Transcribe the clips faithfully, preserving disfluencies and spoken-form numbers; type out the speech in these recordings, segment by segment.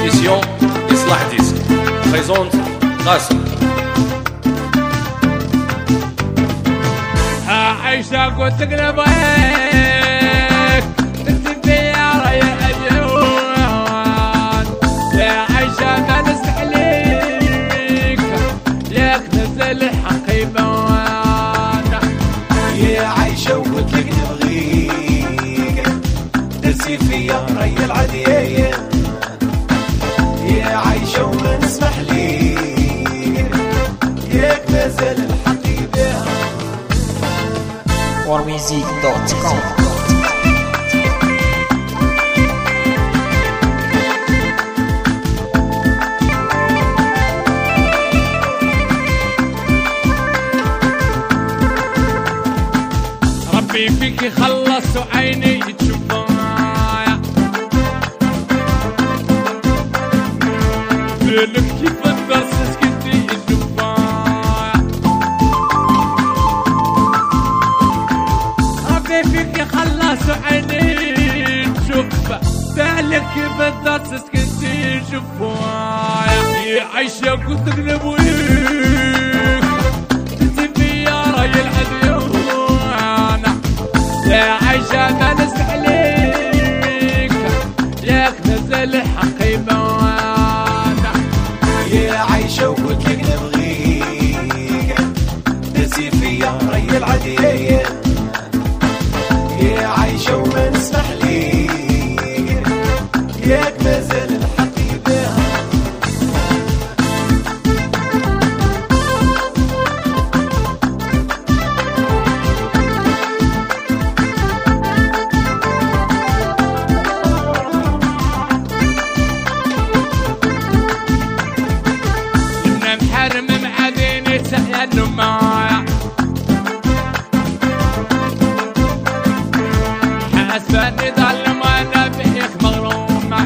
édition إصلاح ديسك présente قاسم. عايشة قلت قلبك تنتبه يا ريا اليوم يا عايشة ما نستحليك ليك نزل حقيبة يا عايشة وقلت لك نبغيك تنسي فيا ريا العديية يا عايشة وما نسمح ليك ياك مازال الحقيبة warmusic دوت كوم. ربي فيك يخلص وعيني تشوفها بالك كيف الدرس سكتي تشوفها ربي فيك يخلص وعيني تشوفها بالك كيف الدرس سكتي تشوفها يا عايشة قلت تقلب ويك تنتبه يا راجل العديون يا عايشة ما نستحليك ياك نزل حقيبة وانا يا عايشة وقلت لك نبغيك تنسي فيا ريا العديية يا عايشة وما نسمح ليك ياك مازال الحقيبة محرم معديني سألوا معايا حاسبني ظلم وانا بيك مغرومة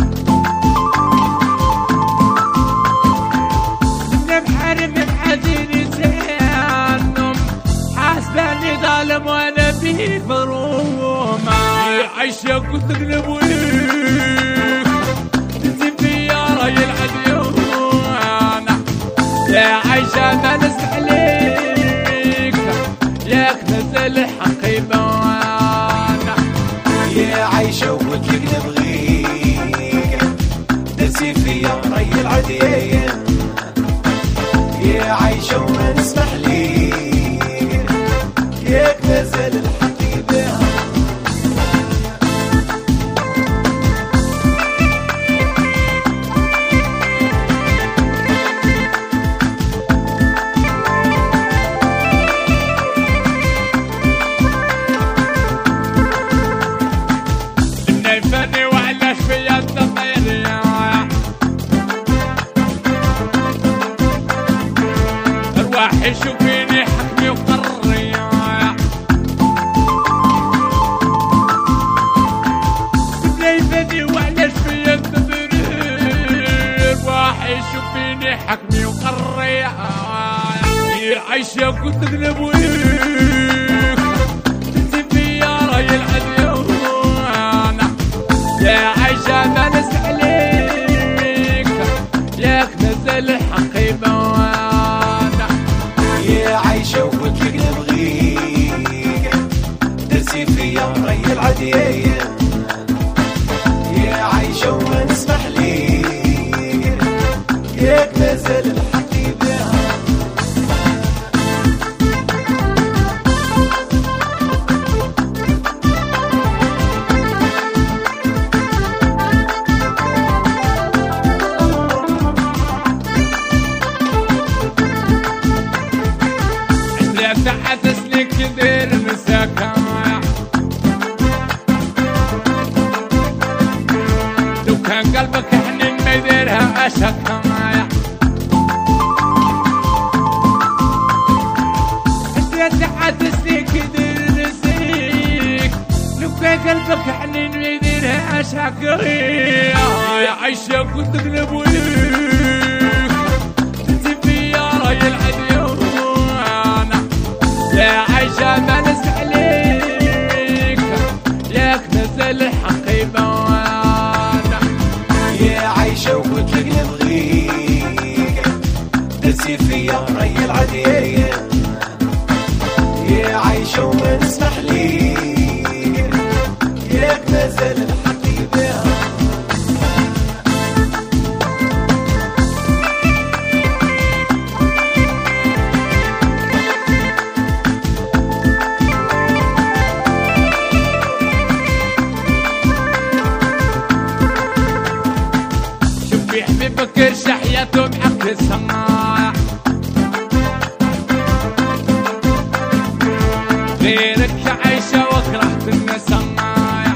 محرم معديني سألوا حاسبني ظلم وانا بيك مغرومة يا عايشة قلت تقلب ويك تنتبه يا راجل عديون يا عايشة ما نستحليك ياك نزل حقيبة وانا يا عايشة وقلت لك نبغيك تنسي فيا ريا العديية يا عايشة وما نسمح ليك ياك مازال الحقيبة نايفني وعلاش فيا الضمير يا ارواحي شوفيني حكمي وقرري يا نايفني وعلاش فيا الضمير ارواحي شوفيني حكمي وقرري يا عايشة قلت تقلب ويك تنتبه يا راجل العديون يا عايشة ما نستحليك ياك نزل حقيبة وانا يا عايشة وقلت لك نبغيك تنسي فيا ريا العديية يا عايشة وما نسمح ليك ياك مازال الحقيبة تحسسني كثير مساكا لو كان قلبك حنين ما يديرها أشكا تحسسني كثير نسيك لو كان قلبك حنين ما يديرها أشكا يا عايشة قلت تقلب ويك تنتبه يا راجل عديون يا عايشة ما نستحليك ياك نزل حقيبة وانا يا عايشة مازال الحق يبيع. شوفي حبيبك كرش حياته بحق السماع، غيرك عايشة وكرهت النسماع،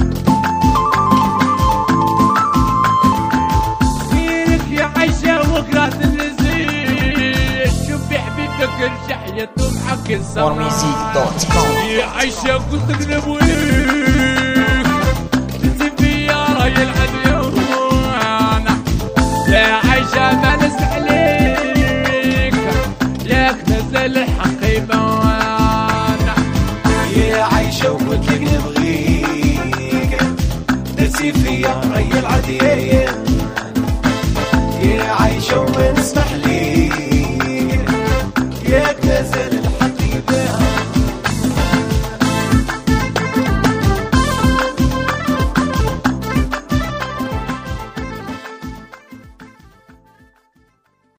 غيرك يا عايشة وكرهت النزيل. شوفي حبيبك كرش حياته بحق السماع، more music dot com. يا عايشة قلت اقلب ويك تسيبي يا راجل عديانا، يا عايشة ما نستحليك لك نزل الحق يبوانا. يا عايشة وقلت لك نبغيك، درتي فيا ري العدياية.